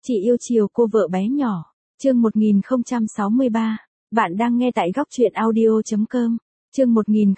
Chị yêu chiều cô vợ bé nhỏ. Chương 1063. Bạn đang nghe tại góc truyện audio.com. Chương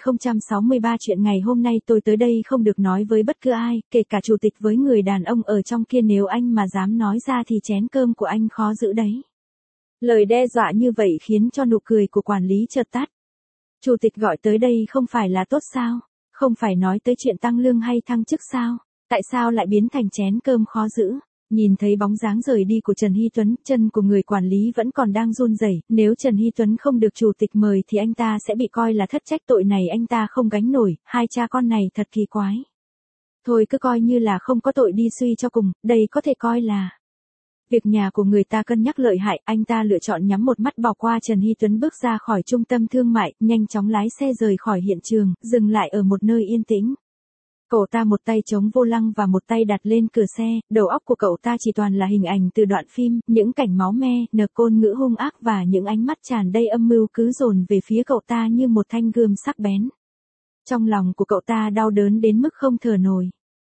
1063. Chuyện ngày hôm nay tôi tới đây không được nói với bất cứ ai, kể cả chủ tịch với người đàn ông ở trong kia, nếu anh mà dám nói ra thì chén cơm của anh khó giữ đấy. Lời đe dọa như vậy khiến cho nụ cười của quản lý chợt tắt. Chủ tịch gọi tới đây không phải là tốt sao? Không phải nói tới chuyện tăng lương hay thăng chức sao? Tại sao lại biến thành chén cơm khó giữ? Nhìn thấy bóng dáng rời đi của Trần Hy Tuấn, chân của người quản lý vẫn còn đang run rẩy. Nếu Trần Hy Tuấn không được chủ tịch mời thì anh ta sẽ bị coi là thất trách, tội này anh ta không gánh nổi. Hai cha con này thật kỳ quái. Thôi cứ coi như là không có tội đi, suy cho cùng, đây có thể coi là việc nhà của người ta cân nhắc lợi hại. Anh ta lựa chọn nhắm một mắt bỏ qua Trần Hy Tuấn, bước ra khỏi trung tâm thương mại, nhanh chóng lái xe rời khỏi hiện trường, dừng lại ở một nơi yên tĩnh. Cậu ta một tay chống vô lăng và một tay đặt lên cửa xe, đầu óc của cậu ta chỉ toàn là hình ảnh từ đoạn phim, những cảnh máu me, ngôn ngữ hung ác và những ánh mắt tràn đầy âm mưu cứ dồn về phía cậu ta như một thanh gươm sắc bén. Trong lòng của cậu ta đau đớn đến mức không thở nổi.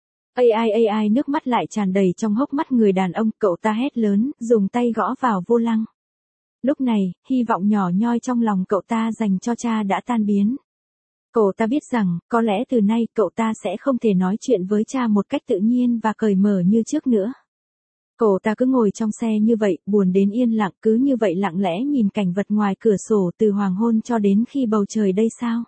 Ai, nước mắt lại tràn đầy trong hốc mắt người đàn ông, cậu ta hét lớn, dùng tay gõ vào vô lăng. Lúc này, hy vọng nhỏ nhoi trong lòng cậu ta dành cho cha đã tan biến. Cậu ta biết rằng, có lẽ từ nay cậu ta sẽ không thể nói chuyện với cha một cách tự nhiên và cởi mở như trước nữa. Cậu ta cứ ngồi trong xe như vậy, buồn đến yên lặng, cứ như vậy lặng lẽ nhìn cảnh vật ngoài cửa sổ từ hoàng hôn cho đến khi bầu trời đây sao.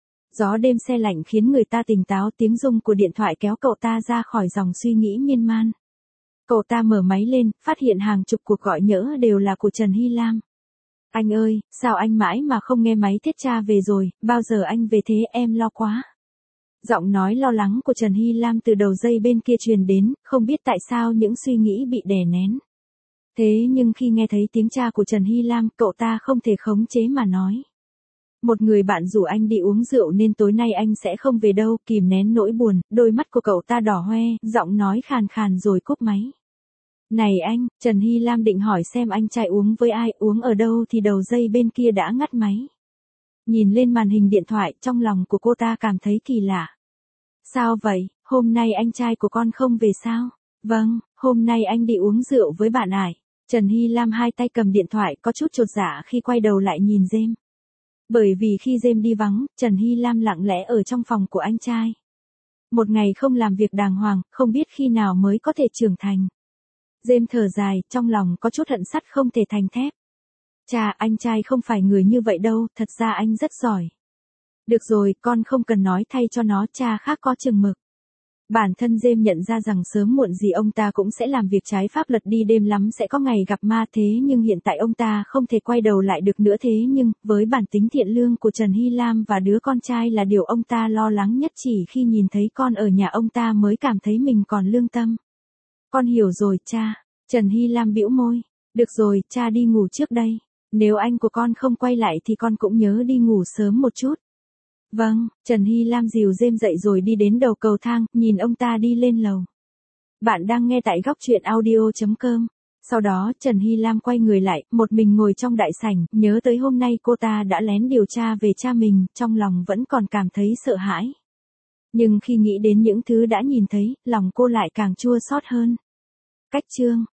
Gió đêm se lạnh khiến người ta tỉnh táo, tiếng rung của điện thoại kéo cậu ta ra khỏi dòng suy nghĩ miên man. Cậu ta mở máy lên, phát hiện hàng chục cuộc gọi nhỡ đều là của Trần Hy Lam. Anh ơi, sao anh mãi mà không nghe máy, thiết cha về rồi, bao giờ anh về thế, em lo quá. Giọng nói lo lắng của Trần Hy Lam từ đầu dây bên kia truyền đến, không biết tại sao những suy nghĩ bị đè nén. Thế nhưng khi nghe thấy tiếng cha của Trần Hy Lam, cậu ta không thể khống chế mà nói. Một người bạn rủ anh đi uống rượu nên tối nay anh sẽ không về đâu, kìm nén nỗi buồn, đôi mắt của cậu ta đỏ hoe, giọng nói khàn khàn rồi cúp máy. Này anh, Trần Hy Lam định hỏi xem anh trai uống với ai, uống ở đâu thì đầu dây bên kia đã ngắt máy. Nhìn lên màn hình điện thoại, trong lòng của cô ta cảm thấy kỳ lạ. Sao vậy, hôm nay anh trai của con không về sao? Vâng, hôm nay anh đi uống rượu với bạn ải. Trần Hy Lam hai tay cầm điện thoại, có chút chột dạ khi quay đầu lại nhìn James. Bởi vì khi James đi vắng, Trần Hy Lam lặng lẽ ở trong phòng của anh trai. Một ngày không làm việc đàng hoàng, không biết khi nào mới có thể trưởng thành. James thở dài, trong lòng có chút hận sắt không thể thành thép. Cha, anh trai không phải người như vậy đâu, thật ra anh rất giỏi. Được rồi, con không cần nói thay cho nó, cha khác có chừng mực. Bản thân James nhận ra rằng sớm muộn gì ông ta cũng sẽ làm việc trái pháp luật, đi đêm lắm sẽ có ngày gặp ma, thế nhưng hiện tại ông ta không thể quay đầu lại được nữa. Thế nhưng, với bản tính thiện lương của Trần Hy Lam và đứa con trai là điều ông ta lo lắng nhất, chỉ khi nhìn thấy con ở nhà ông ta mới cảm thấy mình còn lương tâm. Con hiểu rồi, cha. Trần Hy Lam bĩu môi. Được rồi, cha đi ngủ trước đây. Nếu anh của con không quay lại thì con cũng nhớ đi ngủ sớm một chút. Vâng, Trần Hy Lam dìu James dậy rồi đi đến đầu cầu thang, nhìn ông ta đi lên lầu. Bạn đang nghe tại góc truyện audio.com. Sau đó, Trần Hy Lam quay người lại, một mình ngồi trong đại sảnh, nhớ tới hôm nay cô ta đã lén điều tra về cha mình, trong lòng vẫn còn cảm thấy sợ hãi. Nhưng khi nghĩ đến những thứ đã nhìn thấy, lòng cô lại càng chua xót hơn. Cách chương